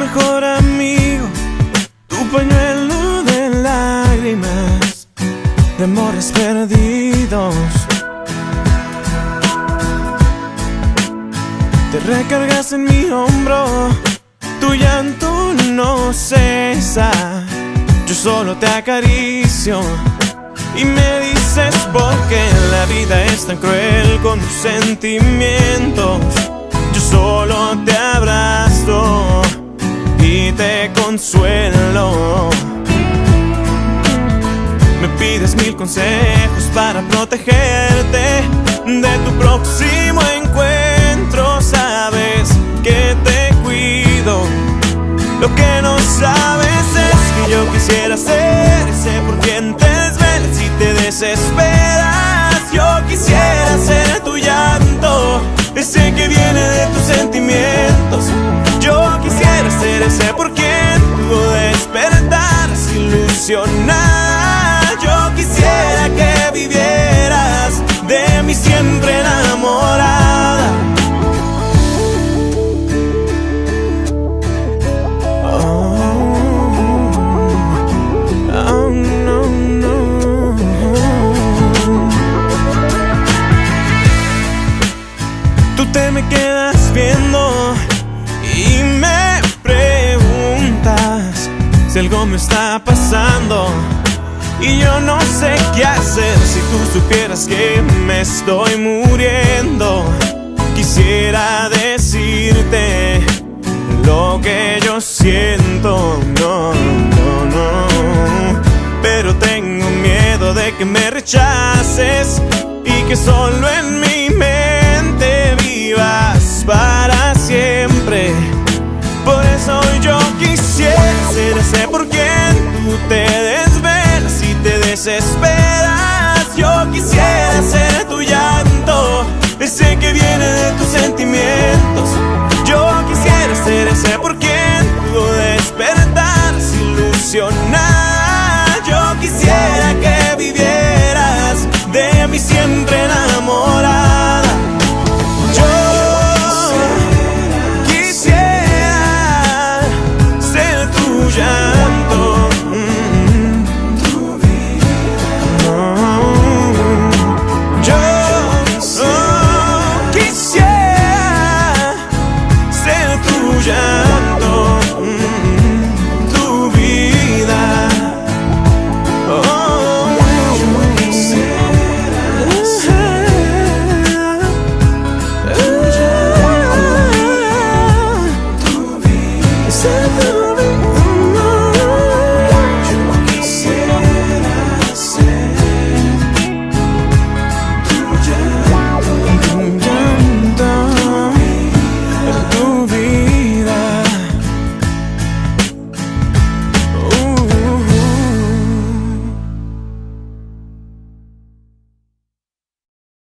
mejor amigo, tu pañuelo de lágrimas, de amores perdidos. Te recargas en mi hombro, tu llanto no cesa. Yo solo te acaricio y me dices por qué la vida es tan cruel con tus sentimientos. Yo solo te abrazo y te consuelo. Me pides 1000 consejos para protegerte de tu próximo encuentro. Sabes que te cuido. Lo que no sabes es que yo quisiera ser ese por quien te desvelas y te desesperas. Yo quisiera ser tu llanto, ese que viene de tus sentimientos. Yo quisiera ser ese por quien tú despertaras ilusionada. Yo quisiera que vivieras de mí siempre enamorada. Tú te me quedas viendo y me preguntas si algo me está pasando y yo no sé qué hacer. Si tú supieras que me estoy muriendo, quisiera decirte lo que yo siento. No, no, no, pero tengo miedo de que me rechaces y que solo en mi mente vivas para siempre. Por eso yo quisiera ser ese por quien tú te desvelas y te desesperas. Yo quisiera ser tu llanto, ese que viene de tus sentimientos. Yo quisiera ser ese por quien tú despertaras ilusionada. Yo quisiera que vivieras de mí siempre enamorada. Yo quisiera ser tuya.